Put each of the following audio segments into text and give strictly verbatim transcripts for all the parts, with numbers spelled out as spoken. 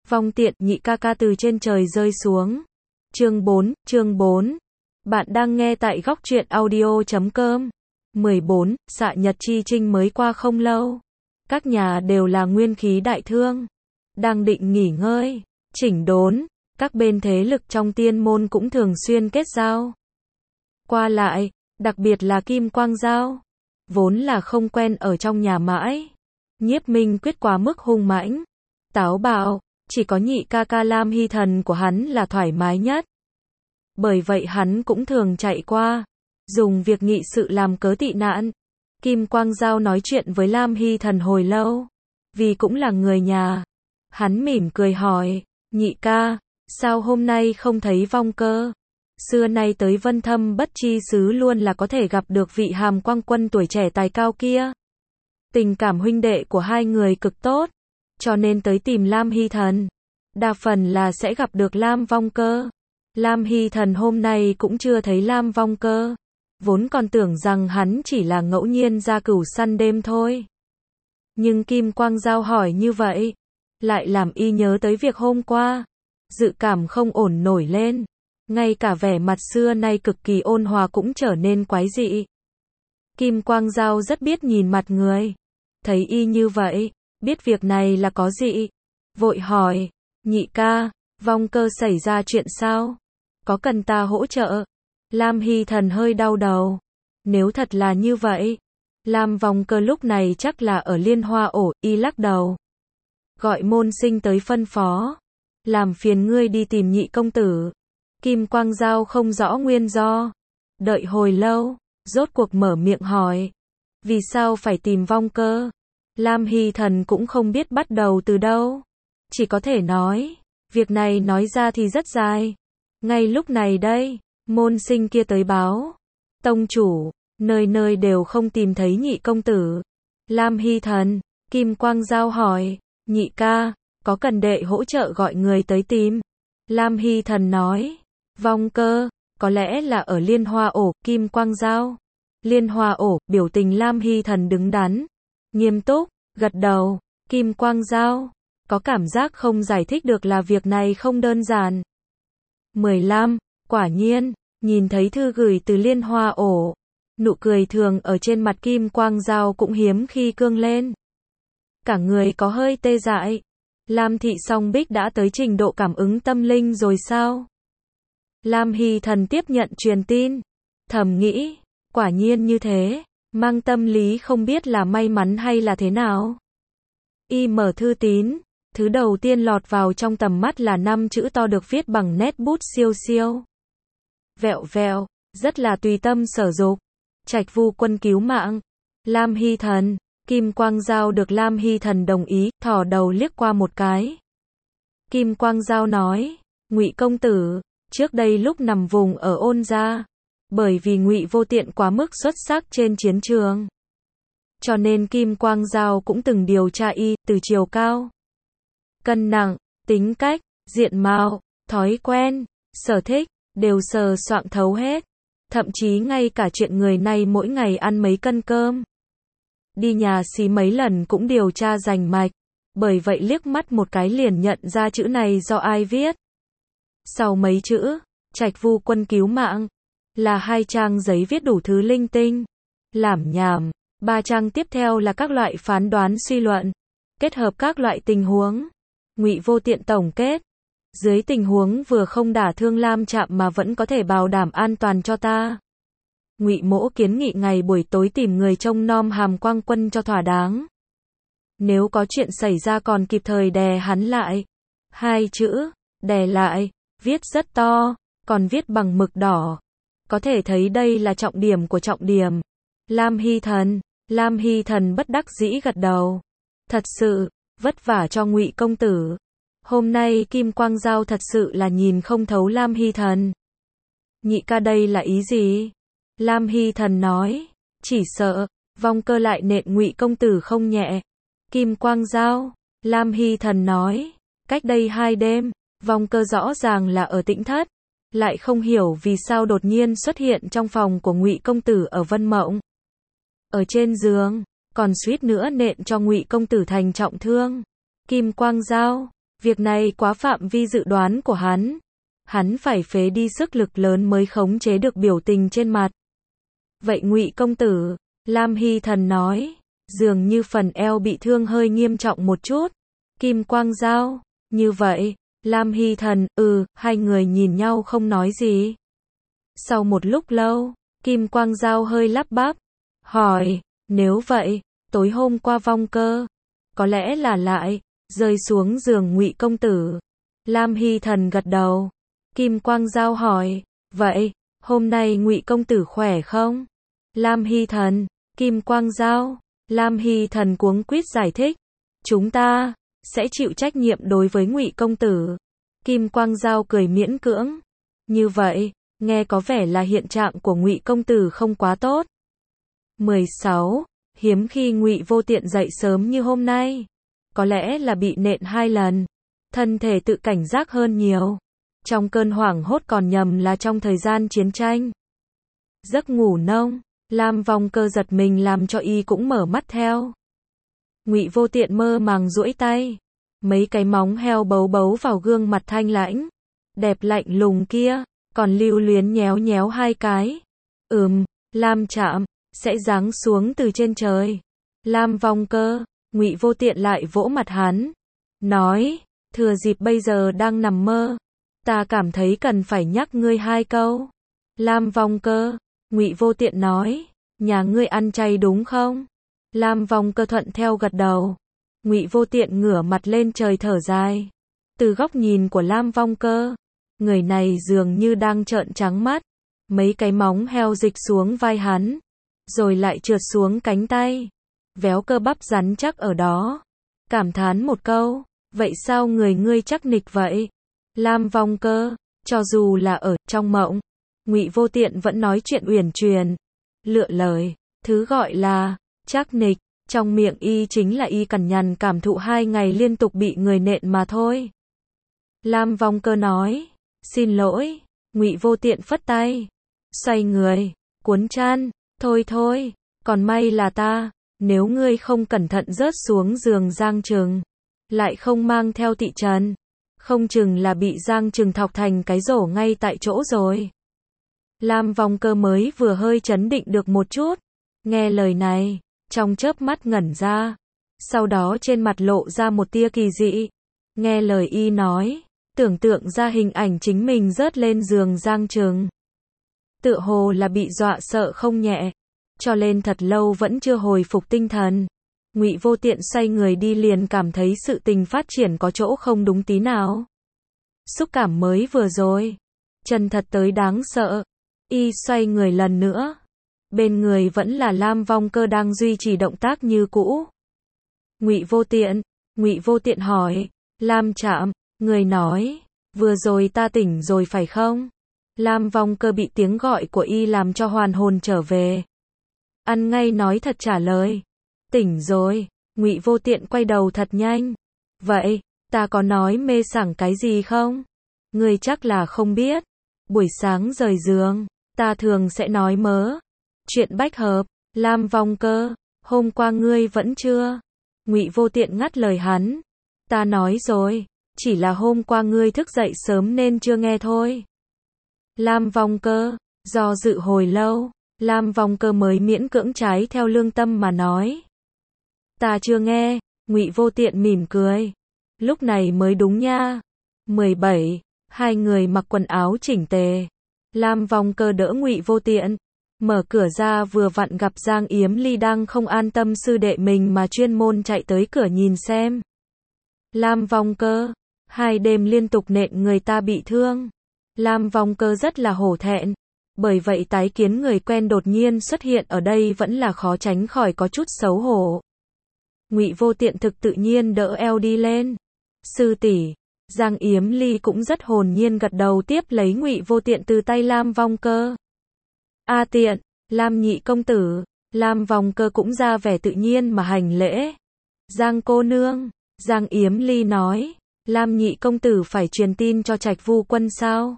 Vong tiện, nhị ca ca từ trên trời rơi xuống. Chương bốn, chương bốn. Bạn đang nghe tại góc truyện audio chấm com. mười bốn, xạ nhật chi trinh mới qua không lâu. Các nhà đều là nguyên khí đại thương. Đang định nghỉ ngơi, chỉnh đốn. Các bên thế lực trong tiên môn cũng thường xuyên kết giao. Qua lại, đặc biệt là Kim Quang Giao. Vốn là không quen ở trong nhà mãi. Nhiếp Minh Quyết quá mức hung mãnh, táo bạo, chỉ có nhị ca ca Lam Hy Thần của hắn là thoải mái nhất. Bởi vậy hắn cũng thường chạy qua, dùng việc nghị sự làm cớ tị nạn. Kim Quang Giao nói chuyện với Lam Hy Thần hồi lâu, vì cũng là người nhà. Hắn mỉm cười hỏi, nhị ca, sao hôm nay không thấy Vong Cơ? Xưa nay tới Vân Thâm Bất Chi xứ luôn là có thể gặp được vị Hàm Quang Quân tuổi trẻ tài cao kia. Tình cảm huynh đệ của hai người cực tốt, cho nên tới tìm Lam Hy Thần. Đa phần là sẽ gặp được Lam Vong Cơ. Lam Hy Thần hôm nay cũng chưa thấy Lam Vong Cơ. Vốn còn tưởng rằng hắn chỉ là ngẫu nhiên ra cửu săn đêm thôi. Nhưng Kim Quang Giao hỏi như vậy, lại làm y nhớ tới việc hôm qua. Dự cảm không ổn nổi lên. Ngay cả vẻ mặt xưa nay cực kỳ ôn hòa cũng trở nên quái dị. Kim Quang Giao rất biết nhìn mặt người. Thấy y như vậy, biết việc này là có gì. Vội hỏi, nhị ca, Vong Cơ xảy ra chuyện sao? Có cần ta hỗ trợ? Lam Hy Thần hơi đau đầu. Nếu thật là như vậy, Lam Vong Cơ lúc này chắc là ở Liên Hoa ổ, y lắc đầu. Gọi môn sinh tới phân phó. Làm phiền ngươi đi tìm nhị công tử. Kim Quang Giao không rõ nguyên do. Đợi hồi lâu, rốt cuộc mở miệng hỏi. Vì sao phải tìm Vong Cơ? Lam Hy Thần cũng không biết bắt đầu từ đâu. Chỉ có thể nói, việc này nói ra thì rất dài. Ngay lúc này đây, môn sinh kia tới báo. Tông chủ, nơi nơi đều không tìm thấy nhị công tử. Lam Hy Thần, Kim Quang Giao hỏi, nhị ca, có cần đệ hỗ trợ gọi người tới tìm? Lam Hy Thần nói, Vong Cơ, có lẽ là ở Liên Hoa ổ, Kim Quang Giao. Liên Hoa ổ, biểu tình Lam Hy Thần đứng đắn, nghiêm túc, gật đầu. Kim Quang Giao có cảm giác không giải thích được là việc này không đơn giản. mười lăm, quả nhiên, nhìn thấy thư gửi từ Liên Hoa ổ, nụ cười thường ở trên mặt Kim Quang Giao cũng hiếm khi cương lên. Cả người có hơi tê dại. Lam thị song bích đã tới trình độ cảm ứng tâm linh rồi sao? Lam Hy Thần tiếp nhận truyền tin, thầm nghĩ, quả nhiên như thế, mang tâm lý không biết là may mắn hay là thế nào. Y mở thư tín, thứ đầu tiên lọt vào trong tầm mắt là năm chữ to được viết bằng nét bút siêu siêu. Vẹo vẹo, rất là tùy tâm sở dục. Trạch Vu Quân cứu mạng. Lam Hy Thần, Kim Quang Giao được Lam Hy Thần đồng ý, thò đầu liếc qua một cái. Kim Quang Giao nói, Ngụy công tử, trước đây lúc nằm vùng ở Ôn gia, bởi vì Ngụy Vô Tiện quá mức xuất sắc trên chiến trường, cho nên Kim Quang Giao cũng từng điều tra y, từ chiều cao, cân nặng, tính cách, diện mạo, thói quen, sở thích, đều sờ soạng thấu hết. Thậm chí ngay cả chuyện người này mỗi ngày ăn mấy cân cơm, đi nhà xí mấy lần cũng điều tra rành mạch. Bởi vậy liếc mắt một cái liền nhận ra chữ này do ai viết. Sau mấy chữ, Trạch Vu Quân cứu mạng, là hai trang giấy viết đủ thứ linh tinh, lảm nhảm. Ba trang tiếp theo là các loại phán đoán suy luận, kết hợp các loại tình huống. Ngụy Vô Tiện tổng kết, dưới tình huống vừa không đả thương Lam Trạm mà vẫn có thể bảo đảm an toàn cho ta, Ngụy Mỗ kiến nghị ngày buổi tối tìm người trông nom Hàm Quang Quân cho thỏa đáng. Nếu có chuyện xảy ra còn kịp thời đè hắn lại. Hai chữ, đè lại, viết rất to, còn viết bằng mực đỏ. Có thể thấy đây là trọng điểm của trọng điểm. Lam Hy Thần, Lam Hy Thần bất đắc dĩ gật đầu. Thật sự, vất vả cho Ngụy công tử. Hôm nay Kim Quang Giao thật sự là nhìn không thấu Lam Hy Thần. Nhị ca đây là ý gì? Lam Hy Thần nói, chỉ sợ, Vong Cơ lại nện Ngụy công tử không nhẹ. Kim Quang Giao, Lam Hy Thần nói, cách đây hai đêm, Vong Cơ rõ ràng là ở Tĩnh Thất, lại không hiểu vì sao đột nhiên xuất hiện trong phòng của Ngụy công tử ở Vân Mộng. Ở trên giường, còn suýt nữa nện cho Ngụy công tử thành trọng thương. Kim Quang Giao, Việc này quá phạm vi dự đoán của hắn. Hắn phải phế đi sức lực lớn mới khống chế được biểu tình trên mặt. Vậy Ngụy công tử, Lam Hy Thần nói, dường như phần eo bị thương hơi nghiêm trọng một chút. Kim Quang Dao, như vậy, Lam Hy Thần, ừ, hai người nhìn nhau không nói gì. Sau một lúc lâu, Kim Quang Dao hơi lắp bắp, hỏi, nếu vậy, tối hôm qua Vong Cơ, có lẽ là lại, rơi xuống giường Ngụy công tử. Lam Hy Thần gật đầu. Kim Quang Dao hỏi, vậy, hôm nay Ngụy công tử khỏe không? Lam Hy Thần, Kim Quang Dao, Lam Hy Thần cuống quýt giải thích, chúng ta sẽ chịu trách nhiệm đối với Ngụy công tử. Kim Quang Dao cười miễn cưỡng, như vậy, nghe có vẻ là hiện trạng của Ngụy công tử không quá tốt. mười sáu. Hiếm khi Ngụy Vô Tiện dậy sớm như hôm nay, có lẽ là bị nện hai lần, thân thể tự cảnh giác hơn nhiều. Trong cơn hoảng hốt còn nhầm là trong thời gian chiến tranh. Giấc ngủ nông, Lam Vong Cơ giật mình làm cho y cũng mở mắt theo. Ngụy Vô Tiện mơ màng duỗi tay, mấy cái móng heo bấu bấu vào gương mặt thanh lãnh, đẹp lạnh lùng kia, còn lưu luyến nhéo nhéo hai cái. Ừm, Lam chạm, sẽ giáng xuống từ trên trời. Lam Vong Cơ, Ngụy Vô Tiện lại vỗ mặt hắn, nói, thừa dịp bây giờ đang nằm mơ, ta cảm thấy cần phải nhắc ngươi hai câu. Lam Vong Cơ, Ngụy Vô Tiện nói, nhà ngươi ăn chay đúng không? Lam Vong Cơ thuận theo gật đầu. Ngụy Vô Tiện ngửa mặt lên trời thở dài. Từ góc nhìn của Lam Vong Cơ, người này dường như đang trợn trắng mắt. Mấy cái móng heo dịch xuống vai hắn, rồi lại trượt xuống cánh tay, véo cơ bắp rắn chắc ở đó. Cảm thán một câu, vậy sao người ngươi chắc nịch vậy? Lam Vong Cơ, cho dù là ở trong mộng, Ngụy Vô Tiện vẫn nói chuyện uyển chuyển, lựa lời, thứ gọi là chắc nịch, trong miệng y chính là y cằn nhằn cảm thụ hai ngày liên tục bị người nện mà thôi. Lam Vong Cơ nói, xin lỗi. Ngụy Vô Tiện phất tay, xoay người, cuốn chăn, thôi thôi, còn may là ta, nếu ngươi không cẩn thận rớt xuống giường Giang Trừng, lại không mang theo Thị Trần, không chừng là bị Giang Trừng thọc thành cái rổ ngay tại chỗ rồi. Lam Vong Cơ mới vừa hơi chấn định được một chút, nghe lời này, trong chớp mắt ngẩn ra, sau đó trên mặt lộ ra một tia kỳ dị. Nghe lời y nói, tưởng tượng ra hình ảnh chính mình rớt lên giường Giang Trừng, tựa hồ là bị dọa sợ không nhẹ, cho nên thật lâu vẫn chưa hồi phục tinh thần. Ngụy Vô Tiện xoay người đi liền cảm thấy sự tình phát triển có chỗ không đúng tí nào. Xúc cảm mới vừa rồi, chân thật tới đáng sợ. Y xoay người lần nữa, bên người vẫn là Lam Vong Cơ đang duy trì động tác như cũ. Ngụy Vô Tiện, Ngụy Vô Tiện hỏi, Lam Trạm, người nói, vừa rồi ta tỉnh rồi phải không? Lam Vong Cơ bị tiếng gọi của y làm cho hoàn hồn trở về. Ăn ngay nói thật trả lời, tỉnh rồi. Ngụy Vô Tiện quay đầu thật nhanh. Vậy, ta có nói mê sảng cái gì không? Ngươi chắc là không biết. Buổi sáng rời giường, ta thường sẽ nói mớ chuyện bách hợp. Lam Vong Cơ, hôm qua ngươi vẫn chưa. Ngụy Vô Tiện ngắt lời hắn. Ta nói rồi, chỉ là hôm qua ngươi thức dậy sớm nên chưa nghe thôi. Lam Vong Cơ, do dự hồi lâu, Lam Vong Cơ mới miễn cưỡng trái theo lương tâm mà nói. Ta chưa nghe. Ngụy Vô Tiện mỉm cười. Lúc này mới đúng nha. mười bảy. Hai người mặc quần áo chỉnh tề. Lam Vong Cơ đỡ Ngụy Vô Tiện, mở cửa ra vừa vặn gặp Giang Yếm Ly đang không an tâm sư đệ mình mà chuyên môn chạy tới cửa nhìn xem. Lam Vong Cơ, hai đêm liên tục nện người ta bị thương. Lam Vong Cơ rất là hổ thẹn, bởi vậy tái kiến người quen đột nhiên xuất hiện ở đây vẫn là khó tránh khỏi có chút xấu hổ. Ngụy Vô Tiện thực tự nhiên đỡ eo đi lên. Sư tỷ. Giang Yếm Ly cũng rất hồn nhiên gật đầu tiếp lấy Ngụy Vô Tiện từ tay Lam Vong Cơ. A Tiện, Lam nhị công tử. Lam Vong Cơ cũng ra vẻ tự nhiên mà hành lễ. Giang cô nương. Giang Yếm Ly nói, Lam nhị công tử phải truyền tin cho Trạch Vu Quân sao?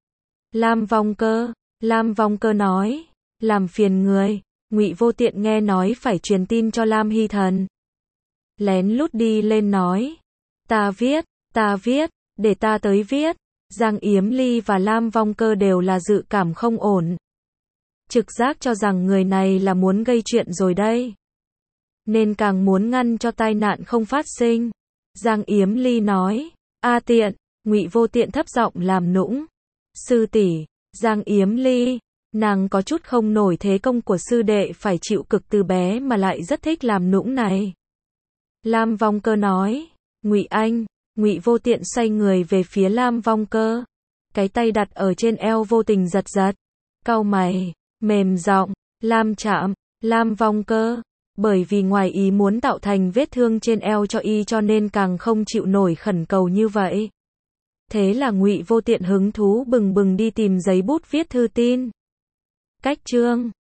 Lam Vong Cơ. Lam Vong Cơ nói, làm phiền người. Ngụy Vô Tiện nghe nói phải truyền tin cho Lam Hy Thần, lén lút đi lên nói, ta viết, Ta viết, để ta tới viết. Giang Yếm Ly và Lam Vong Cơ đều là dự cảm không ổn. Trực giác cho rằng người này là muốn gây chuyện rồi đây. Nên càng muốn ngăn cho tai nạn không phát sinh. Giang Yếm Ly nói, a tiện, Ngụy Vô Tiện thấp giọng làm nũng. Sư tỷ, Giang Yếm Ly, nàng có chút không nổi thế công của sư đệ phải chịu cực từ bé mà lại rất thích làm nũng này. Lam Vong Cơ nói, Ngụy Anh, Ngụy Vô Tiện xoay người về phía Lam Vong Cơ. Cái tay đặt ở trên eo vô tình giật giật. Cau mày, mềm giọng, Lam chạm, Lam Vong Cơ. Bởi vì ngoài ý muốn tạo thành vết thương trên eo cho y cho nên càng không chịu nổi khẩn cầu như vậy. Thế là Ngụy Vô Tiện hứng thú bừng bừng đi tìm giấy bút viết thư tin. Cách chương